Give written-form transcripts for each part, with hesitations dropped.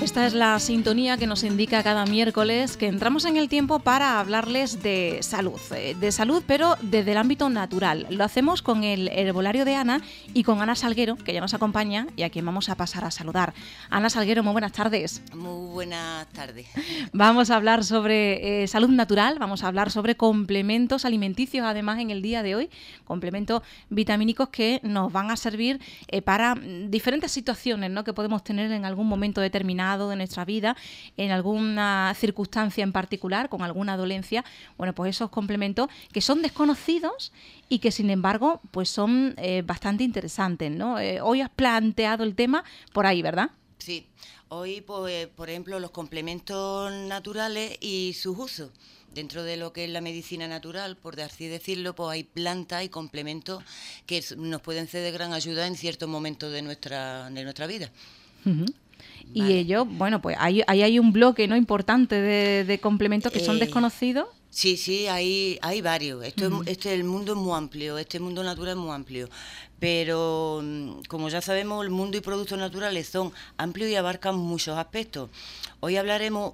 Esta es la sintonía que nos indica cada miércoles que entramos en el tiempo para hablarles de salud, pero desde el ámbito natural. Lo hacemos con el herbolario de Ana y con Ana Salguero, que ya nos acompaña y a quien vamos a pasar a saludar. Ana Salguero, muy buenas tardes. Muy buenas tardes. Vamos a hablar sobre salud natural, vamos a hablar sobre complementos alimenticios, además en el día de hoy, complementos vitamínicos que nos van a servir para diferentes situaciones, ¿no?, que podemos tener en algún momento determinado de nuestra vida, en alguna circunstancia en particular, con alguna dolencia. Bueno, pues esos complementos que son desconocidos y que sin embargo pues son bastante interesantes, ¿no? Hoy has planteado el tema por ahí, ¿verdad? Sí, hoy pues, por ejemplo, los complementos naturales y sus usos. Dentro de lo que es la medicina natural, por así decirlo, pues hay plantas y complementos que nos pueden ser de gran ayuda en ciertos momentos de nuestra vida. Uh-huh. Y Vale. ello, bueno, pues ahí hay un bloque, ¿no?, importante de complementos que son desconocidos. Sí, hay varios. El mundo es muy amplio, este mundo natural es muy amplio. Pero, como ya sabemos, el mundo y productos naturales son amplios y abarcan muchos aspectos. Hoy hablaremos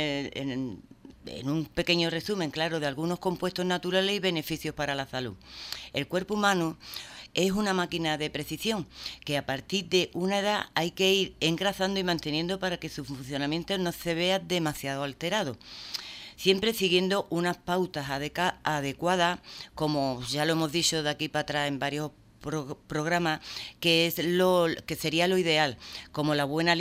en un pequeño resumen, claro, de algunos compuestos naturales y beneficios para la salud. El cuerpo humano es una máquina de precisión que a partir de una edad hay que ir engrasando y manteniendo para que su funcionamiento no se vea demasiado alterado. Siempre siguiendo unas pautas adecuadas, como ya lo hemos dicho de aquí para atrás en varios programas, que es lo que sería lo ideal, como una buena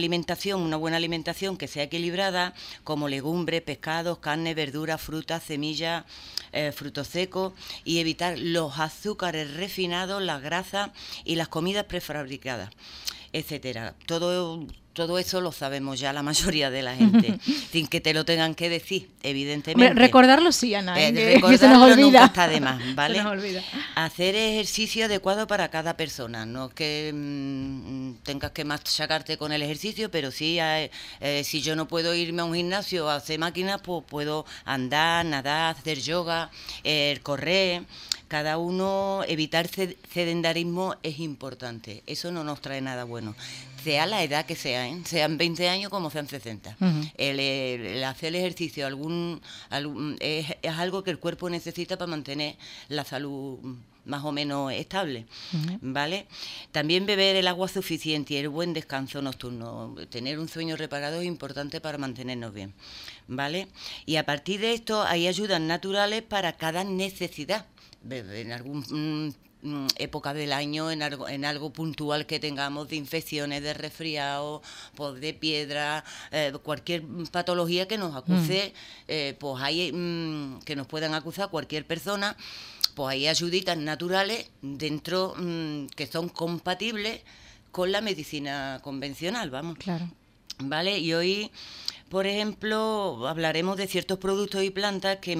alimentación que sea equilibrada, como legumbres, pescados, carne, verduras, frutas, semillas, frutos secos, y evitar los azúcares refinados, las grasas y las comidas prefabricadas, etcétera. Todo eso lo sabemos ya la mayoría de la gente, sin que te lo tengan que decir, evidentemente. Hombre, recordarlo sí, Ana, recordarlo que se nos olvida. Nunca está de más, ¿vale? Se nos olvida. Hacer ejercicio adecuado para cada persona, no es que tengas que machacarte con el ejercicio, pero sí, si yo no puedo irme a un gimnasio a hacer máquinas, pues puedo andar, nadar, hacer yoga, correr. Cada uno, evitar sedentarismo es importante, eso no nos trae nada bueno, sea la edad que sea, sean 20 años como sean 60. Uh-huh. El hacer el ejercicio es algo que el cuerpo necesita para mantener la salud más o menos estable, uh-huh, ¿vale? También beber el agua suficiente y el buen descanso nocturno, tener un sueño reparado es importante para mantenernos bien, ¿vale? Y a partir de esto hay ayudas naturales para cada necesidad, en algún época del año, en algo puntual que tengamos de infecciones, de resfriado, pues de piedra, cualquier patología que nos acuse, pues hay que nos puedan acusar cualquier persona, pues hay ayuditas naturales dentro que son compatibles con la medicina convencional, vamos. Claro. ¿Vale? Y hoy, por ejemplo, hablaremos de ciertos productos y plantas que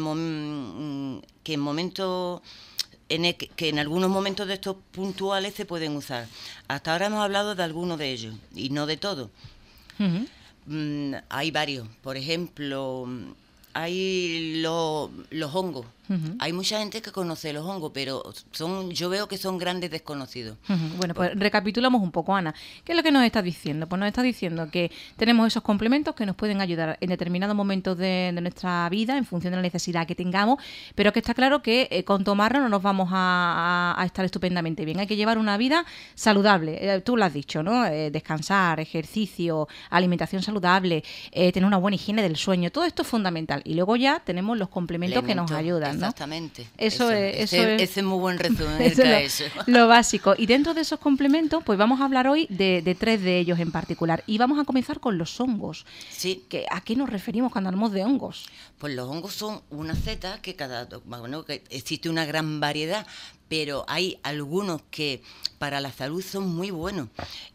en algunos momentos de estos puntuales se pueden usar. Hasta ahora hemos hablado de algunos de ellos y no de todos. Uh-huh. Hay varios. Por ejemplo, hay los hongos. Uh-huh. Hay mucha gente que conoce los hongos, pero yo veo que son grandes desconocidos. Uh-huh. Bueno, pues recapitulamos un poco, Ana. ¿Qué es lo que nos está diciendo? Pues nos está diciendo que tenemos esos complementos que nos pueden ayudar en determinados momentos de nuestra vida, en función de la necesidad que tengamos, pero que está claro que con tomarlo no nos vamos a estar estupendamente bien. Hay que llevar una vida saludable. Tú lo has dicho, ¿no? Descansar, ejercicio, alimentación saludable, tener una buena higiene del sueño. Todo esto es fundamental. Y luego ya tenemos los complementos que nos ayudan, ¿no? Exactamente. Ese es muy buen resumen. eso. Lo básico. Y dentro de esos complementos, pues vamos a hablar hoy de 3 de ellos en particular. Y vamos a comenzar con los hongos. Sí. ¿A qué nos referimos cuando hablamos de hongos? Pues los hongos son unas setas que que existe una gran variedad, pero hay algunos que para la salud son muy buenos.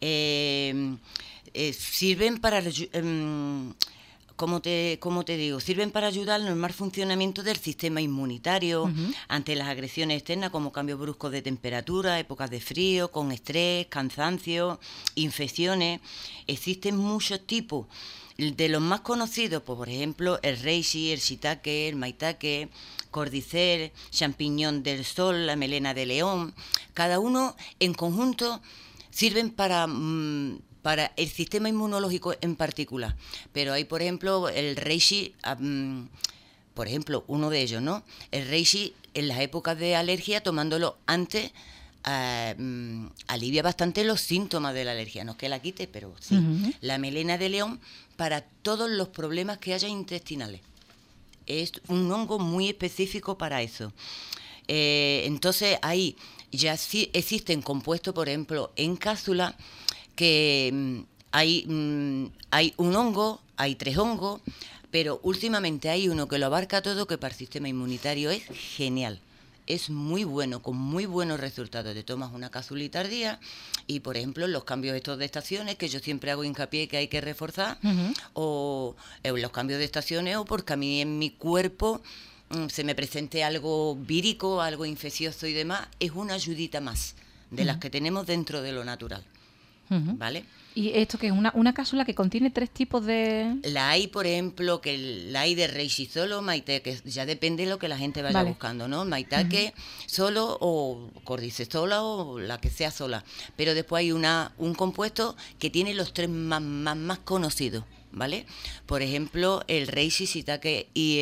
Sirven para... Como te digo, sirven para ayudar al normal funcionamiento del sistema inmunitario, uh-huh, ante las agresiones externas como cambios bruscos de temperatura, épocas de frío, con estrés, cansancio, infecciones. Existen muchos tipos. De los más conocidos, pues, por ejemplo, el reishi, el shiitake, el maitake, cordyceps, champiñón del sol, la melena de león. Cada uno en conjunto sirven para para el sistema inmunológico en particular. Pero hay, por ejemplo, el reishi, por ejemplo, uno de ellos, ¿no? El reishi, en las épocas de alergia, tomándolo antes, alivia bastante los síntomas de la alergia. No es que la quite, pero sí. Uh-huh. La melena de león, para todos los problemas que haya intestinales. Es un hongo muy específico para eso. Entonces, ahí ya sí existen compuestos, por ejemplo, en cápsula, que hay un hongo, hay 3 hongos, pero últimamente hay uno que lo abarca todo, que para el sistema inmunitario es genial. Es muy bueno, con muy buenos resultados. Te tomas una capsulita al día y, por ejemplo, los cambios estos de estaciones, que yo siempre hago hincapié que hay que reforzar, Uh-huh. o los cambios de estaciones, o porque a mí en mi cuerpo se me presente algo vírico, algo infeccioso y demás, es una ayudita más de las que tenemos dentro de lo natural. Uh-huh. ¿Vale? ¿Y esto que es una cápsula que contiene 3 tipos de...? La hay, por ejemplo, la hay de reishi solo, maitake, ya depende de lo que la gente vaya buscando, ¿no? Maitake solo o cordyceps sola o la que sea sola. Pero después hay un compuesto que tiene los 3 más conocidos, ¿vale? Por ejemplo, el reishi shiitake y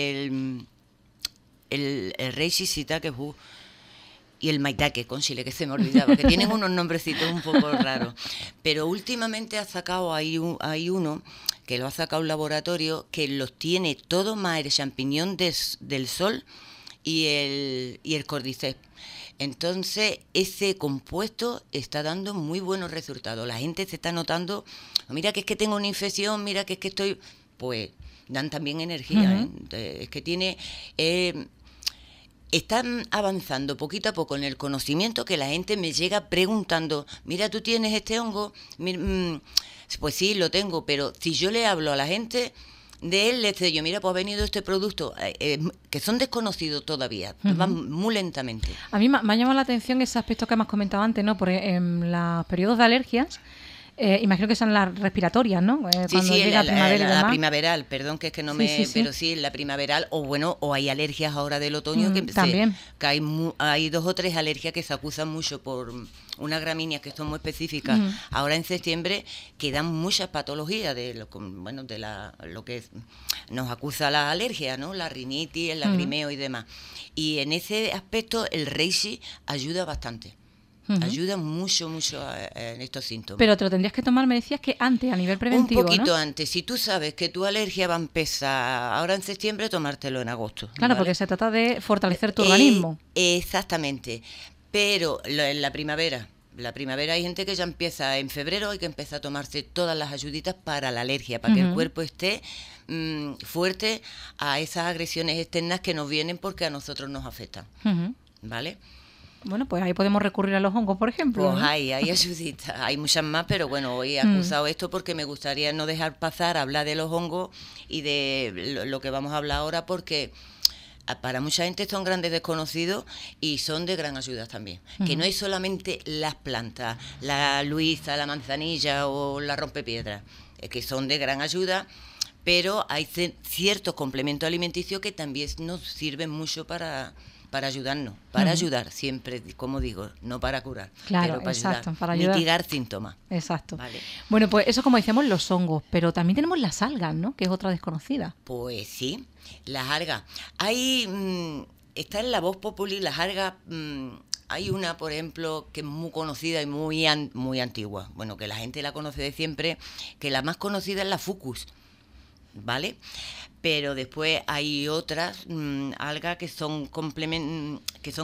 el reishi shiitake y el maitake con chile, que se me olvidaba, que tienen unos nombrecitos un poco raros. Pero últimamente ha sacado, hay uno que lo ha sacado un laboratorio que los tiene todos, más el champiñón del sol y el cordyceps. Entonces, ese compuesto está dando muy buenos resultados. La gente se está notando, mira que es que tengo una infección, mira que es que estoy... Pues dan también energía, Es que tiene... están avanzando poquito a poco en el conocimiento, que la gente me llega preguntando, mira, ¿tú tienes este hongo? Pues sí, lo tengo, pero si yo le hablo a la gente de él, les digo yo, mira, pues ha venido este producto, que son desconocidos todavía, van muy lentamente. A mí me ha llamado la atención ese aspecto que hemos comentado antes, ¿no? Porque en los periodos de alergias, imagino que son las respiratorias, ¿no? Sí, Cuando llega la primavera y demás. primaveral, perdón, que es que no Sí. pero sí, la primaveral, o hay alergias ahora del otoño, también. Que hay 2 o 3 alergias que se acusan mucho por unas gramíneas que son muy específicas. Ahora en septiembre quedan muchas patologías de lo que nos acusa la alergia, ¿no? La rinitis, el lagrimeo y demás. Y en ese aspecto el reishi ayuda bastante. Ayuda mucho en estos síntomas. Pero te lo tendrías que tomar, me decías, que antes, a nivel preventivo, un poquito ¿no? antes. Si tú sabes que tu alergia va a empezar ahora en septiembre, tomártelo en agosto. Claro, ¿vale? porque se trata de fortalecer tu organismo. Exactamente. Pero en la primavera hay gente que ya empieza en febrero, hay que empezar a tomarse todas las ayuditas para la alergia, para que el cuerpo esté fuerte a esas agresiones externas que nos vienen porque a nosotros nos afectan. ¿Vale? Bueno, pues ahí podemos recurrir a los hongos, por ejemplo. Pues ¿no? hay ayuditas, hay muchas más, pero bueno, hoy he acusado esto porque me gustaría no dejar pasar, hablar de los hongos y de lo que vamos a hablar ahora, porque para mucha gente son grandes desconocidos y son de gran ayuda también. Que no es solamente las plantas, la luisa, la manzanilla o la rompepiedra, que son de gran ayuda, pero hay ciertos complementos alimenticios que también nos sirven mucho para ayudarnos, para ayudar siempre, como digo, no para curar, claro, pero para exacto, ayudar, para ayudar. mitigar síntomas. Exacto. Vale. Bueno, pues eso como decíamos los hongos, pero también tenemos las algas, ¿no? Que es otra desconocida. Pues sí, las algas. Hay, está en la voz populi, las algas, hay una, por ejemplo, que es muy conocida y muy antigua, bueno, que la gente la conoce de siempre, que la más conocida es la fucus, ¿vale? Pero después hay otras algas que son complementos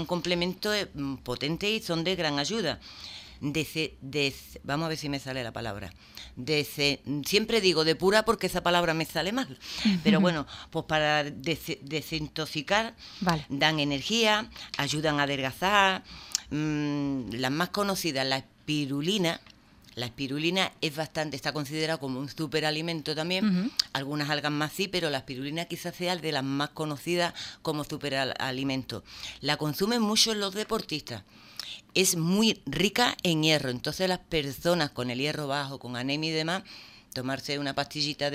potentes y son de gran ayuda. Vamos a ver si me sale la palabra. Siempre digo depura porque esa palabra me sale mal. Pero bueno, pues para desintoxicar, vale. Dan energía, ayudan a adelgazar. Las más conocidas, la espirulina. La espirulina está considerada como un superalimento también. Algunas algas más sí, pero la espirulina quizás sea de las más conocidas como superalimento. La consumen mucho los deportistas. Es muy rica en hierro, entonces las personas con el hierro bajo, con anemia y demás, tomarse una pastillita de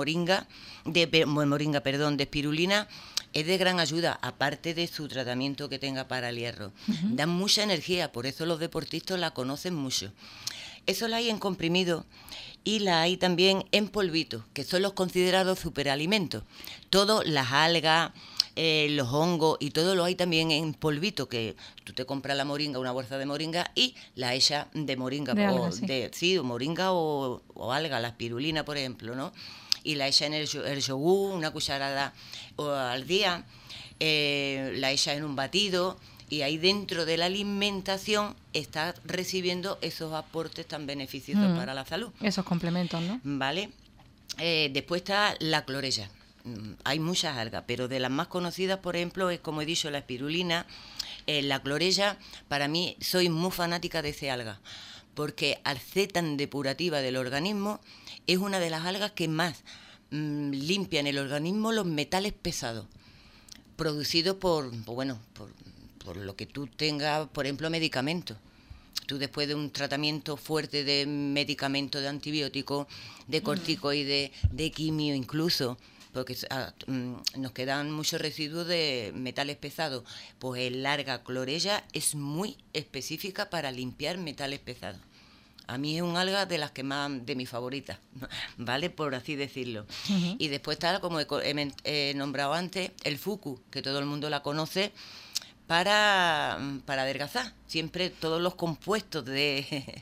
espirulina es de gran ayuda, aparte de su tratamiento que tenga para el hierro. Dan mucha energía, por eso los deportistas la conocen mucho. eso la hay en comprimido y la hay también en polvito, que son los considerados superalimentos. Todas las algas, los hongos y todo lo hay también en polvito, que tú te compras la moringa, una bolsa de moringa y la echas de moringa, o moringa o alga, la espirulina, por ejemplo, ¿no? Y la echas en el yogur, una cucharada al día, la echas en un batido, y ahí dentro de la alimentación estás recibiendo esos aportes tan beneficiosos para la salud. Esos complementos, ¿no? Vale. Después está la clorella. Hay muchas algas, pero de las más conocidas, por ejemplo, es, como he dicho, la espirulina, la clorella. Para mí, soy muy fanática de esa alga, porque al ser tan depurativa del organismo, es una de las algas que más limpia en el organismo los metales pesados, producidos por lo que tú tengas, por ejemplo, medicamentos. Tú después de un tratamiento fuerte de medicamentos, de antibióticos, de corticoides, de quimio incluso, porque nos quedan muchos residuos de metales pesados, pues el alga clorella es muy específica para limpiar metales pesados. A mí es un alga de las que más, de mis favoritas, ¿vale? Por así decirlo. Y después está, como he nombrado antes, el fucu, que todo el mundo la conoce, para adelgazar. Siempre todos los compuestos de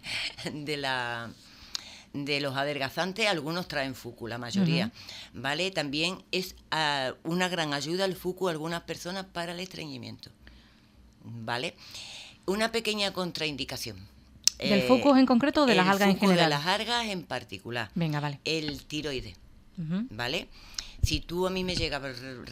los adelgazantes, algunos traen fucu, la mayoría, ¿vale? También es una gran ayuda el fucu a algunas personas para el estreñimiento, ¿vale? Una pequeña contraindicación. ¿Del fucu en concreto o de las algas en general? De las algas en particular. Venga, vale. El tiroides, ¿vale? Si tú a mí me llegas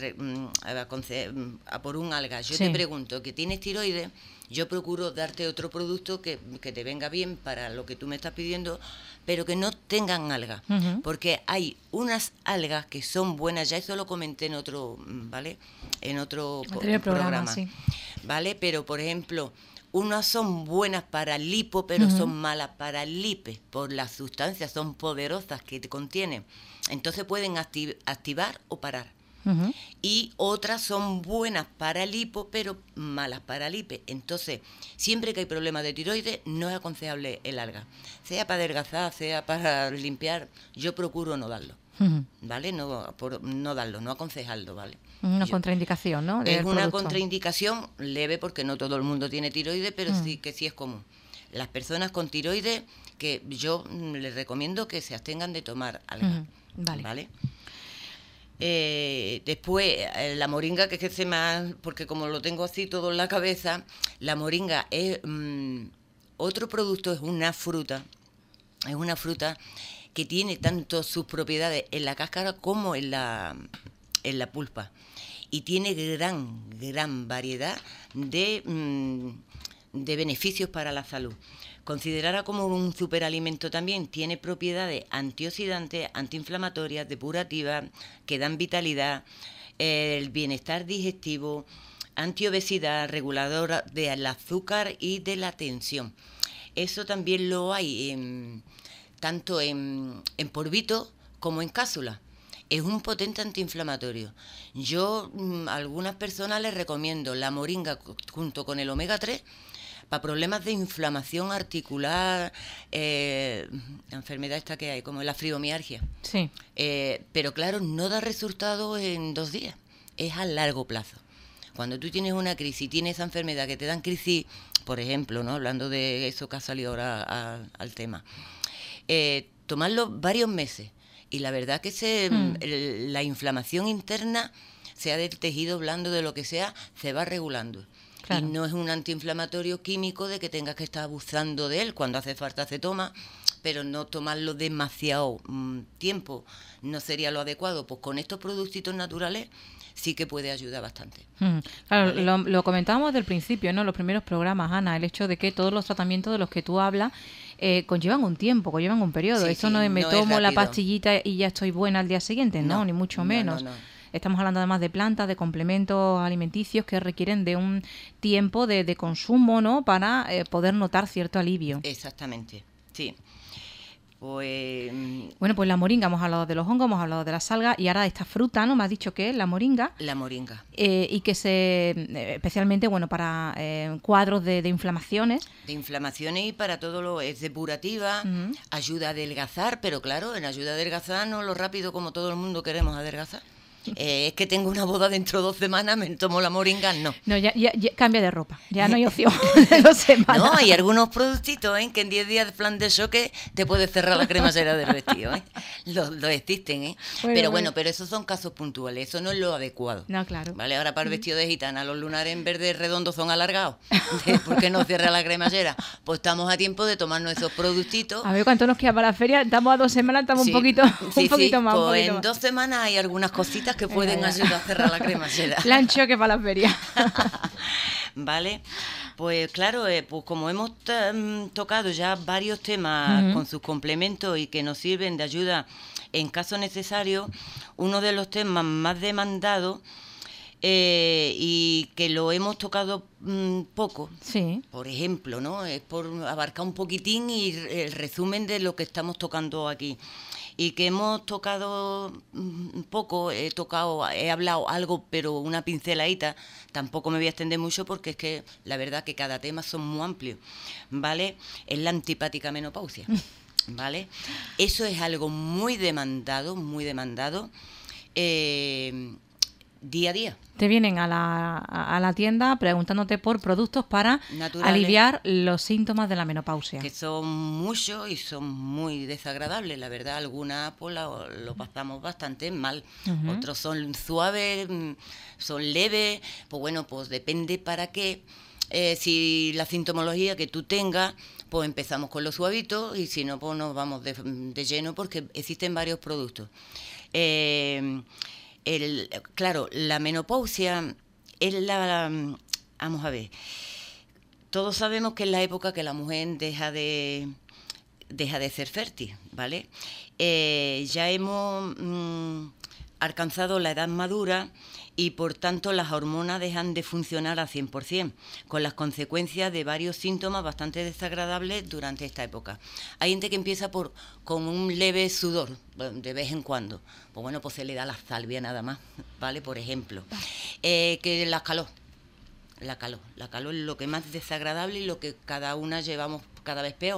a por un alga, yo te pregunto que tienes tiroides, yo procuro darte otro producto que te venga bien para lo que tú me estás pidiendo, pero que no tengan algas, porque hay unas algas que son buenas, ya eso lo comenté en otro, ¿vale? En otro programa, sí. ¿Vale? Pero, por ejemplo, unas son buenas para el lipo, pero son malas para el lipe, por las sustancias, son poderosas que te contienen. Entonces pueden activar o parar. Y otras son buenas para el hipo, pero malas para el hipe. Entonces, siempre que hay problemas de tiroides, no es aconsejable el alga. Sea para adelgazar, sea para limpiar, yo procuro no darlo. ¿Vale? No darlo, no aconsejarlo, ¿vale? Una contraindicación, ¿no? Es una contraindicación leve, porque no todo el mundo tiene tiroides, pero sí es común. Las personas con tiroides, que yo les recomiendo que se abstengan de tomar alga. ¿Vale? Después, la moringa, que es que porque como lo tengo así todo en la cabeza, la moringa es otro producto, es una fruta que tiene tanto sus propiedades en la cáscara como en la pulpa, y tiene gran variedad de beneficios para la salud. Considerada como un superalimento también, tiene propiedades antioxidantes, antiinflamatorias, depurativas, que dan vitalidad, el bienestar digestivo, antiobesidad, reguladora del azúcar y de la tensión. Eso también lo hay tanto en polvito como en cápsula. Es un potente antiinflamatorio. Yo a algunas personas les recomiendo la moringa junto con el omega 3 para problemas de inflamación articular, la enfermedad esta que hay, como la fibromialgia. Sí. Pero claro, no da resultado en 2 días, es a largo plazo. Cuando tú tienes una crisis, tienes esa enfermedad que te dan crisis, por ejemplo, ¿no? Hablando de eso que ha salido ahora al tema, tomarlo varios meses, y la verdad que la inflamación interna, sea del tejido blando, de lo que sea, se va regulando. Claro. Y no es un antiinflamatorio químico de que tengas que estar abusando de él. Cuando hace falta se toma, pero no tomarlo demasiado tiempo no sería lo adecuado. Pues con estos productitos naturales sí que puede ayudar bastante. Claro, ¿vale? Lo comentábamos del principio, ¿no? Los primeros programas, Ana, el hecho de que todos los tratamientos de los que tú hablas conllevan un tiempo, conllevan un periodo. Esto no es me tomo la pastillita y ya estoy buena al día siguiente, no, ni mucho menos. No. Estamos hablando además de plantas, de complementos alimenticios que requieren de un tiempo de consumo, ¿no? Para poder notar cierto alivio. Exactamente, sí. Pues... Bueno, pues la moringa, hemos hablado de los hongos, hemos hablado de la salga y ahora de esta fruta, ¿no? Me has dicho que es la moringa. La moringa. Y que especialmente, bueno, para cuadros de inflamaciones. De inflamaciones y para todo lo... Es depurativa, ayuda a adelgazar, pero claro, en ayuda a adelgazar no lo rápido como todo el mundo queremos adelgazar. Es que tengo una boda dentro de 2 semanas, me tomo la moringa, no. No, ya cambia de ropa, ya no hay opción de 2 semanas. No, hay algunos productitos, que en 10 días de plan de choque te puedes cerrar la cremallera del vestido, Los existen, Pero esos son casos puntuales, eso no es lo adecuado. No, claro. Vale, ahora para el vestido de gitana, los lunares en verde redondo son alargados. ¿Por qué no cierra la cremallera? Pues estamos a tiempo de tomarnos esos productitos. A ver cuánto nos queda para la feria, estamos a 2 semanas, estamos un poquito más. Pues en más. 2 semanas hay algunas cositas que pueden ayudar a cerrar la cremallera. Plan choque para la feria. Vale, pues claro, pues como hemos tocado ya varios temas con sus complementos y que nos sirven de ayuda en caso necesario, uno de los temas más demandados y que lo hemos tocado poco, por ejemplo, ¿no? Es por abarcar un poquitín y el resumen de lo que estamos tocando aquí. Y que hemos tocado poco, he hablado algo, pero una pinceladita, tampoco me voy a extender mucho porque es que la verdad que cada tema son muy amplios, ¿vale? Es la antipática menopausia, ¿vale? Eso es algo muy demandado, día a día. Te vienen a la tienda preguntándote por productos para naturales, aliviar los síntomas de la menopausia. Que son muchos y son muy desagradables, la verdad. Algunas pues lo pasamos bastante mal. Otros son suaves, son leves. Pues bueno, pues depende para qué. Si la sintomología que tú tengas, pues empezamos con los suavitos y si no, pues nos vamos de lleno porque existen varios productos. Claro, la menopausia es vamos a ver, todos sabemos que es la época que la mujer deja de ser fértil, ¿vale? Ya hemos alcanzado la edad madura y por tanto las hormonas dejan de funcionar al 100%, con las consecuencias de varios síntomas bastante desagradables durante esta época. Hay gente que empieza con un leve sudor, de vez en cuando. Pues bueno, pues se le da la salvia nada más, ¿vale? Por ejemplo. Que la calor es lo que más desagradable y lo que cada una llevamos cada vez peor.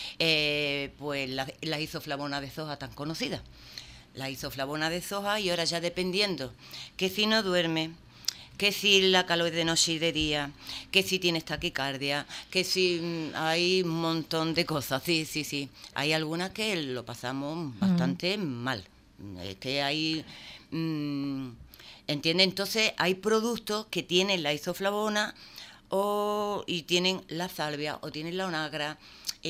Pues la isoflavona de soja tan conocida. La isoflavona de soja, y ahora ya dependiendo que si no duerme, que si la calor es de noche y de día, que si tienes taquicardia, que si hay un montón de cosas, sí. Hay algunas que lo pasamos bastante mal. Es que hay... ¿entiendes? Entonces hay productos que tienen la isoflavona y tienen la salvia o tienen la onagra.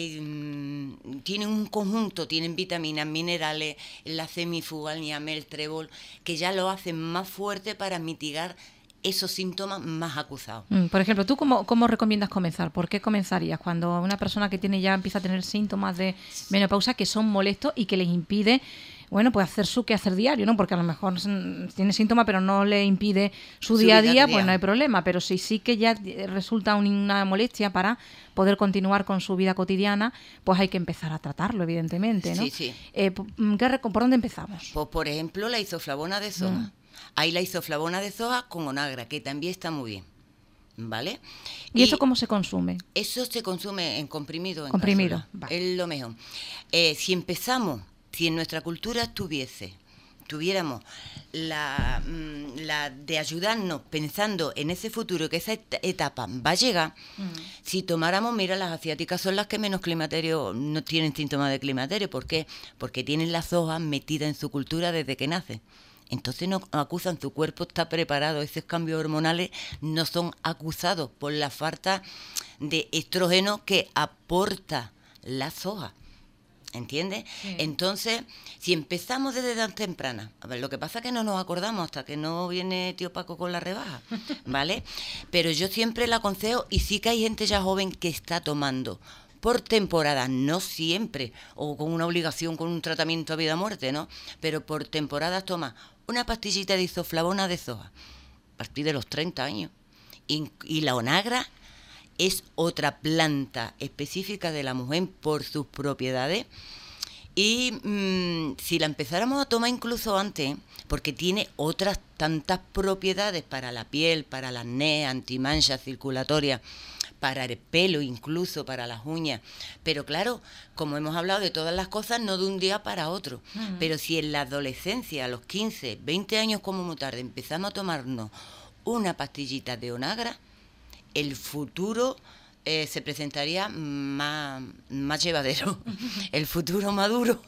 Tienen un conjunto, tienen vitaminas, minerales, la semifuga, el niamel, el trébol, que ya lo hacen más fuerte para mitigar esos síntomas más acusados. Por ejemplo, ¿tú cómo recomiendas comenzar? ¿Por qué comenzarías cuando una persona que empieza a tener síntomas de menopausia que son molestos y que les impide, bueno, pues hacer su quehacer diario, ¿no? Porque a lo mejor tiene síntomas pero no le impide su día a día, pues no hay problema. Pero si sí que ya resulta una molestia para poder continuar con su vida cotidiana, pues hay que empezar a tratarlo, evidentemente, ¿no? Sí. ¿Por dónde empezamos? Pues por ejemplo, la isoflavona de soja. Hay la isoflavona de soja con onagra, que también está muy bien, ¿vale? ¿Y eso cómo se consume? Eso se consume en comprimido. Comprimido, vale. Es lo mejor. Si en nuestra cultura tuviéramos la de ayudarnos pensando en ese futuro, que esa etapa va a llegar, si tomáramos, mira, las asiáticas son las que menos climaterio, no tienen síntomas de climaterio. ¿Por qué? Porque tienen las hojas metidas en su cultura desde que nacen. Entonces no acusan, su cuerpo está preparado, esos cambios hormonales no son acusados por la falta de estrógeno que aporta la soja. ¿Entiendes? Sí. Entonces, si empezamos desde tan temprana, a ver, lo que pasa es que no nos acordamos hasta que no viene tío Paco con la rebaja, ¿vale? Pero yo siempre la aconsejo, y sí que hay gente ya joven que está tomando por temporada, no siempre, o con una obligación, con un tratamiento a vida-muerte, ¿no? Pero por temporadas toma una pastillita de isoflavona de soja, a partir de los 30 años. Y la onagra es otra planta específica de la mujer por sus propiedades Y si la empezáramos a tomar incluso antes, porque tiene otras tantas propiedades para la piel, para el acné, antimanchas circulatorias, para el pelo, incluso para las uñas. Pero claro, como hemos hablado de todas las cosas, no de un día para otro. Pero si en la adolescencia, a los 15, 20 años como muy tarde, empezamos a tomarnos una pastillita de Onagra, el futuro se presentaría más llevadero, el futuro maduro.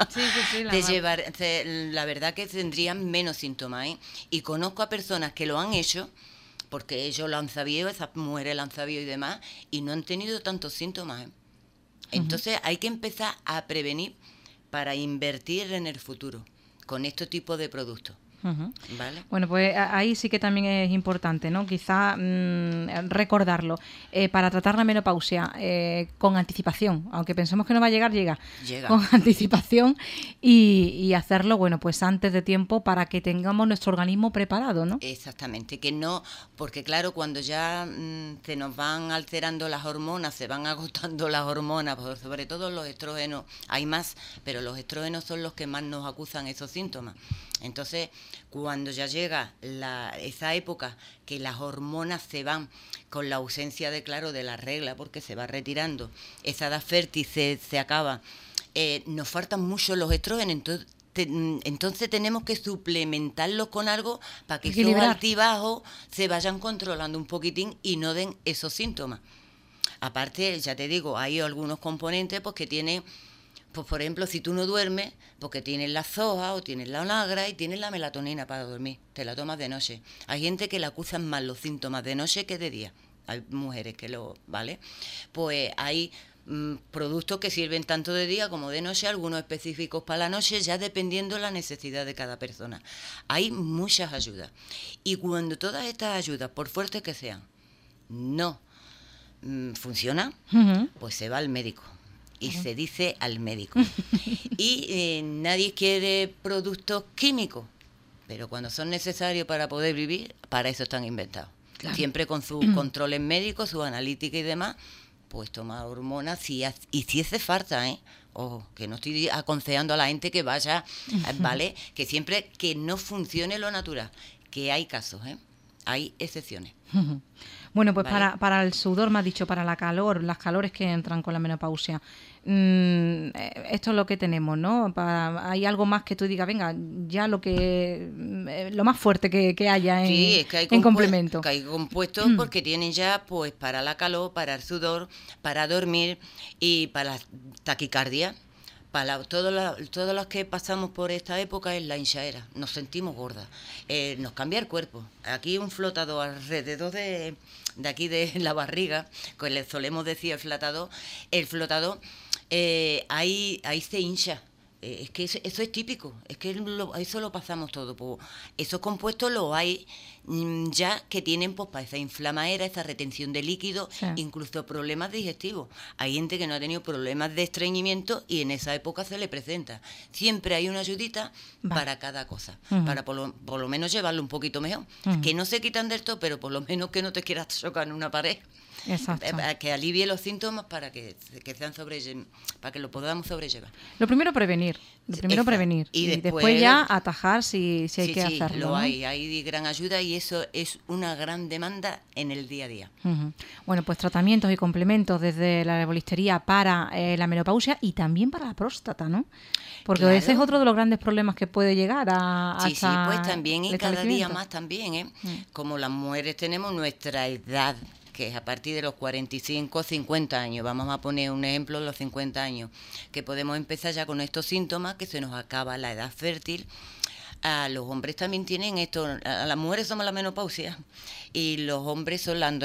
La verdad que tendrían menos síntomas, ¿eh? Y conozco a personas que lo han hecho, porque ellos lo han sabido, esas mujeres lo han sabido y demás, y no han tenido tantos síntomas, ¿eh? Entonces hay que empezar a prevenir para invertir en el futuro con este tipo de productos. ¿Vale? Bueno, pues ahí sí que también es importante, ¿no? Quizá recordarlo. Para tratar la menopausia con anticipación, aunque pensemos que no va a llegar, llega. Con anticipación y hacerlo, bueno, pues antes de tiempo para que tengamos nuestro organismo preparado, ¿no? Exactamente, que no, porque claro, cuando ya se nos van alterando las hormonas, se van agotando las hormonas, sobre todo los estrógenos, hay más, pero los estrógenos son los que más nos acusan esos síntomas. Entonces, cuando ya llega esa época que las hormonas se van con la ausencia de la regla, porque se va retirando, esa edad fértil se acaba, nos faltan mucho los estrógenos, entonces tenemos que suplementarlos con algo para que esos altibajos se vayan controlando un poquitín y no den esos síntomas. Aparte, ya te digo, hay algunos componentes pues, que tienen... Pues, por ejemplo, si tú no duermes, porque tienes la soja o tienes la Onagra y tienes la melatonina para dormir, te la tomas de noche. Hay gente que le acusan más los síntomas de noche que de día. Hay mujeres que ¿vale? Pues hay productos que sirven tanto de día como de noche, algunos específicos para la noche, ya dependiendo de la necesidad de cada persona. Hay muchas ayudas. Y cuando todas estas ayudas, por fuertes que sean, no funcionan, pues se va al médico. Y se dice al médico. Y nadie quiere productos químicos, pero cuando son necesarios para poder vivir, para eso están inventados. Claro. Siempre con sus controles médicos, su analítica y demás, pues toma hormonas y si hace falta, ojo, que no estoy aconsejando a la gente que vaya, ¿vale? Que siempre que no funcione lo natural, que hay casos, hay excepciones. Bueno, pues ¿vale? para el sudor, me has dicho, para la calor, las calores que entran con la menopausia, esto es lo que tenemos, ¿no? ¿Hay algo más que tú digas, venga, ya lo más fuerte que haya en, sí, es que hay complemento? Que hay compuestos porque tienen ya, pues, para la calor, para el sudor, para dormir y para la taquicardia. Para todos los que pasamos por esta época es la hinchadera, nos sentimos gordas, nos cambia el cuerpo. Aquí un flotador alrededor de aquí de la barriga, que le solemos decir el flotador, ahí se hincha. Es que eso es típico, es que eso lo pasamos todo. Pues, esos compuestos los hay ya que tienen pues para esa inflamadera, esa retención de líquido, sí. Incluso problemas digestivos. Hay gente que no ha tenido problemas de estreñimiento y en esa época se le presenta. Siempre hay una ayudita para cada cosa, para por lo menos llevarlo un poquito mejor. Que no se quitan del todo, pero por lo menos que no te quieras chocar en una pared. Exacto. Que alivie los síntomas para que sean para que lo podamos sobrellevar. Lo primero prevenir, y después ya atajar si hay que hacerlo. ¿no? Hay gran ayuda y eso es una gran demanda en el día a día. Bueno, pues tratamientos y complementos desde la herbolistería para la menopausia y también para la próstata, ¿no? Porque claro. Ese es otro de los grandes problemas que puede llegar a sí, pues también y cada día más también, como las mujeres tenemos nuestra edad, que es a partir de los 45 o 50 años, vamos a poner un ejemplo, los 50 años, que podemos empezar ya con estos síntomas, que se nos acaba la edad fértil. A los hombres también tienen esto, a las mujeres somos la menopausia y los hombres son la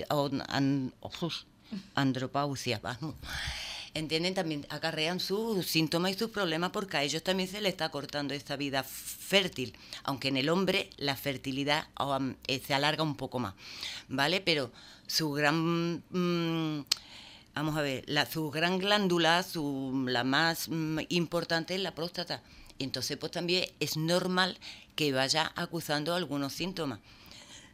andropausia, vamos. ¿Entienden? También acarrean sus síntomas y sus problemas porque a ellos también se les está cortando esta vida fértil, aunque en el hombre la fertilidad se alarga un poco más, ¿vale? Pero su gran... vamos a ver, su gran glándula, la más importante es la próstata. Y entonces pues también es normal que vaya acusando algunos síntomas.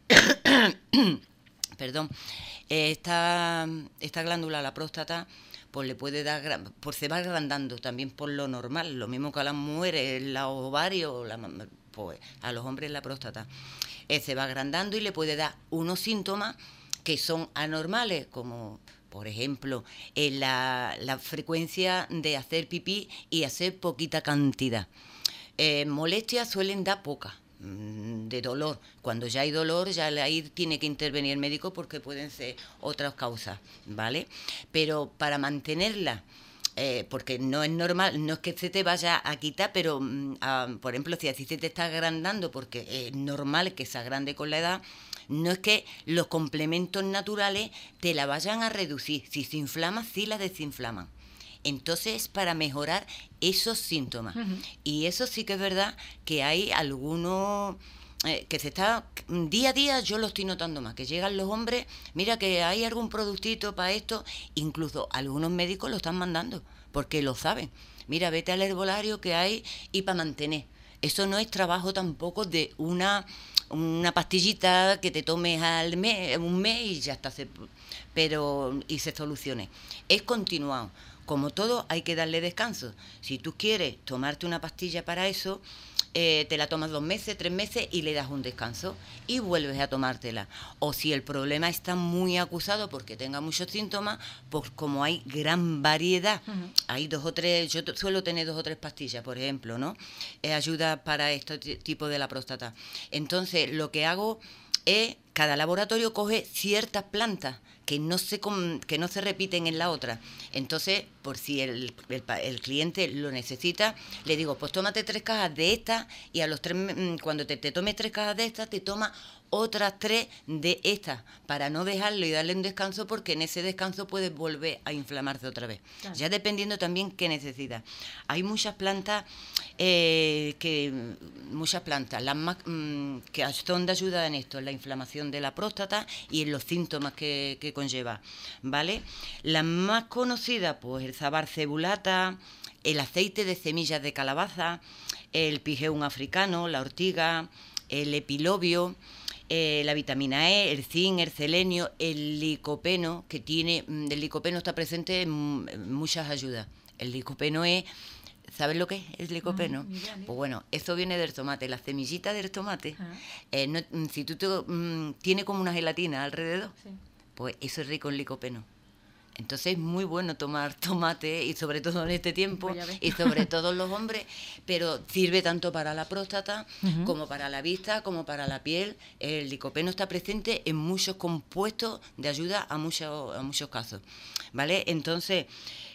Perdón. Esta glándula, la próstata, pues le puede dar, pues se va agrandando también por lo normal, lo mismo que a las mujeres los ovarios, pues a los hombres la próstata. Se va agrandando y le puede dar unos síntomas que son anormales, como por ejemplo la frecuencia de hacer pipí y hacer poquita cantidad. Molestias suelen dar pocas. De dolor, cuando ya hay dolor, ya ahí tiene que intervenir el médico porque pueden ser otras causas, ¿vale? Pero para mantenerla, porque no es normal, no es que se te vaya a quitar, pero por ejemplo, si así se te está agrandando, porque es normal que se agrande con la edad, no es que los complementos naturales te la vayan a reducir. Si se inflama, sí la desinflaman. Entonces, para mejorar esos síntomas. Uh-huh. Y eso sí que es verdad que hay algunos que se está, día a día yo lo estoy notando más, que llegan los hombres, mira que hay algún productito para esto, incluso algunos médicos lo están mandando, porque lo saben. Mira, vete al herbolario que hay y para mantener. Eso no es trabajo tampoco de una pastillita que te tomes al mes, un mes y ya está, y se solucione. Es continuado. Como todo, hay que darle descanso. Si tú quieres tomarte una pastilla para eso, te la tomas 2 meses, 3 meses y le das un descanso y vuelves a tomártela. O si el problema está muy acusado porque tenga muchos síntomas, pues como hay gran variedad, hay 2 o 3, yo suelo tener 2 o 3 pastillas, por ejemplo, ¿no? Ayuda para este tipo de la próstata. Entonces, lo que hago es, cada laboratorio coge ciertas plantas que no se repiten en la otra. Entonces, por si el cliente lo necesita, le digo, pues tómate 3 cajas de estas y a los 3, cuando te tomes 3 cajas de estas, te toma otras 3 de estas, para no dejarlo y darle un descanso, porque en ese descanso puedes volver a inflamarse otra vez. Claro. Ya dependiendo también qué necesitas. Hay muchas plantas, las más que son de ayuda en esto, en la inflamación de la próstata y en los síntomas que conlleva, ¿vale? Las más conocidas, pues el Zabar cebulata, el aceite de semillas de calabaza, el pigeum africano, la ortiga, el epilobio, la vitamina E, el zinc, el selenio, el licopeno, el licopeno está presente en muchas ayudas. El licopeno es, ¿sabes lo que es el licopeno? Pues bueno, eso viene del tomate, la semillita del tomate. Si tú tiene como una gelatina alrededor, sí, pues eso es rico en licopeno. Entonces es muy bueno tomar tomate, y sobre todo en este tiempo, y sobre todo los hombres, pero sirve tanto para la próstata, como para la vista, como para la piel. El licopeno está presente en muchos compuestos de ayuda a muchos casos, ¿vale? Entonces,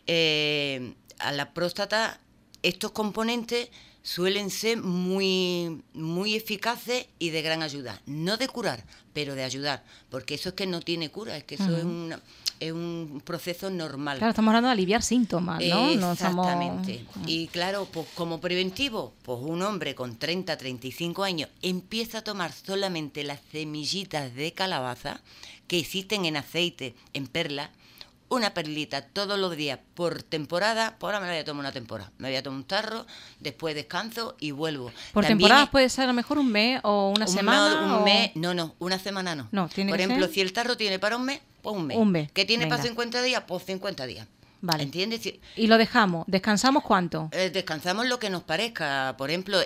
a la próstata, estos componentes suelen ser muy, muy eficaces y de gran ayuda. No de curar, pero de ayudar, porque eso es que no tiene cura, es que eso es un proceso normal. Claro, estamos hablando de aliviar síntomas, ¿no? Exactamente. Y claro, pues como preventivo, pues un hombre con 30, 35 años empieza a tomar solamente las semillitas de calabaza que existen en aceite, en perlas, una perlita todos los días por temporada. Por ahora me la voy a tomar una temporada. Me voy a tomar un tarro, después descanso y vuelvo. ¿Por temporada puede ser a lo mejor un mes o una semana? Un mes, no, una semana no. Por ejemplo, si el tarro tiene para un mes, pues un mes. Un mes. ¿Qué tiene para 50 días? Pues 50 días. Vale. ¿Entiendes? Y lo dejamos. ¿Descansamos cuánto? Descansamos lo que nos parezca. Por ejemplo,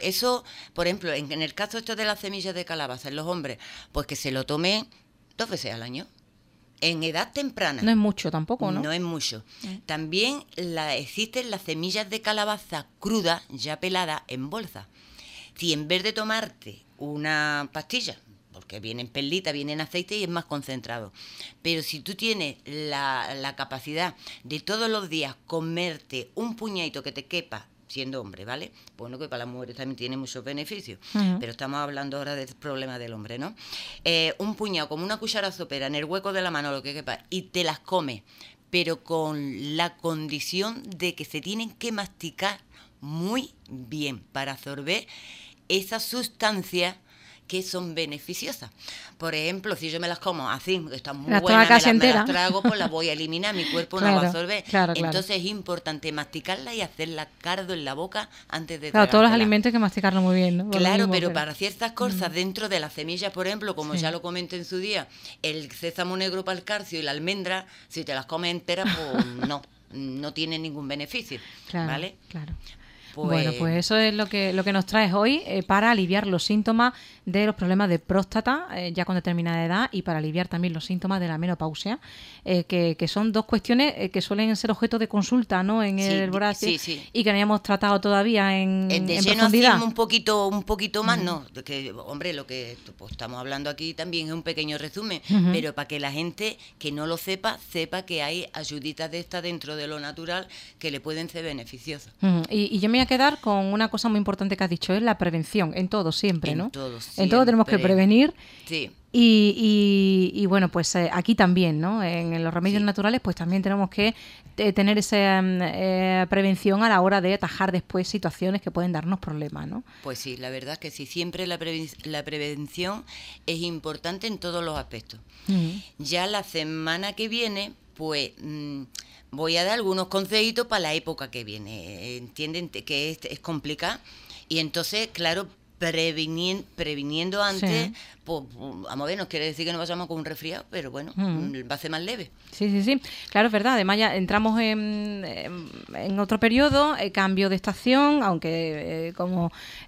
en el caso esto de las semillas de calabaza en los hombres, pues que se lo tomen 2 veces al año. En edad temprana. No es mucho tampoco, ¿no? No es mucho. También existen las semillas de calabaza crudas, ya peladas, en bolsa. Si en vez de tomarte una pastilla, porque viene en perlita, viene en aceite y es más concentrado, pero si tú tienes la capacidad de todos los días comerte un puñadito que te quepa, siendo hombre, ¿vale? Bueno, que para las mujeres también tiene muchos beneficios, pero estamos hablando ahora del problema del hombre, ¿no? Un puñado, como una cuchara sopera, en el hueco de la mano, lo que quepa, y te las comes, pero con la condición de que se tienen que masticar muy bien para absorber esas sustancias que son beneficiosas. Por ejemplo, si yo me las como así, que están muy buenas, me las trago, pues las voy a eliminar, mi cuerpo no va a absorber. Entonces es importante masticarla y hacerla cardo en la boca antes de tragártela. Todos los alimentos hay que masticarlo muy bien, ¿no? Claro, pero para ciertas cosas, dentro de las semillas, por ejemplo, como ya lo comenté en su día, el sésamo negro para el calcio y la almendra, si te las comes enteras, pues no. no tiene ningún beneficio, Claro, ¿vale? claro. Pues, Bueno, pues eso es lo que nos traes hoy para aliviar los síntomas de los problemas de próstata ya con determinada edad y para aliviar también los síntomas de la menopausia, que son dos cuestiones que suelen ser objeto de consulta, ¿no? En el Vorace, y que no hayamos tratado todavía en profundidad. Un poquito más, no, que hombre, lo que pues, estamos hablando aquí también es un pequeño resumen, pero para que la gente que no lo sepa que hay ayuditas de estas dentro de lo natural que le pueden ser beneficiosas. Y yo me voy a quedar con una cosa muy importante que has dicho, es la prevención, en todo siempre, ¿no? En todo tenemos que prevenir. Sí. Y bueno, pues aquí también, ¿no? En los remedios naturales, pues también tenemos que tener esa prevención a la hora de atajar después situaciones que pueden darnos problemas, ¿no? Pues sí, la verdad es que sí, siempre la prevención es importante en todos los aspectos. Ya la semana que viene, pues voy a dar algunos consejitos para la época que viene. Entienden que es complicado y entonces, claro, previniendo antes, pues vamos a ver, no quiere decir que nos vayamos con un resfriado, pero bueno, va a ser más leve. Sí, claro, es verdad. Además ya entramos en otro periodo, cambio de estación, aunque como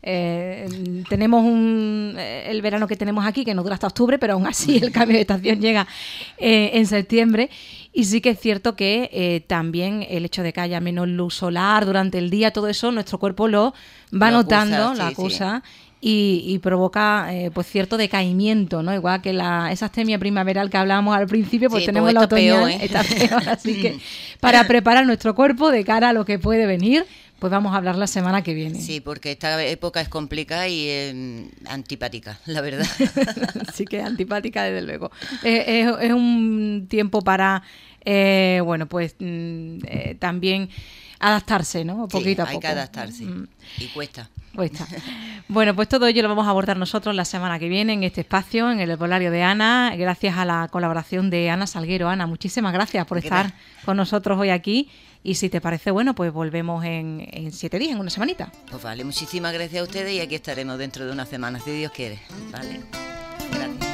tenemos el verano que tenemos aquí, que no dura hasta octubre, pero aún así el cambio de estación llega en septiembre. Y sí que es cierto que también el hecho de que haya menos luz solar durante el día, todo eso, nuestro cuerpo lo va notando, lo acusa. Y provoca pues cierto decaimiento, ¿no? Igual que esa astemia primaveral que hablábamos al principio, pues tenemos la otoñal, está peor, así que para preparar nuestro cuerpo de cara a lo que puede venir, pues vamos a hablar la semana que viene. Sí, porque esta época es complicada y antipática, la verdad. Sí que es antipática, desde luego. Es un tiempo para, bueno, pues también adaptarse, ¿no? Poquito a poco. Hay que adaptarse y cuesta. Bueno, pues todo ello lo vamos a abordar nosotros la semana que viene en este espacio, en el Herbolario de Ana, gracias a la colaboración de Ana Salguero. Ana, muchísimas gracias por estar con nosotros hoy aquí y si te parece bueno, pues volvemos en 7 días, en una semanita. Pues vale, muchísimas gracias a ustedes y aquí estaremos dentro de una semana, si Dios quiere. Vale, gracias.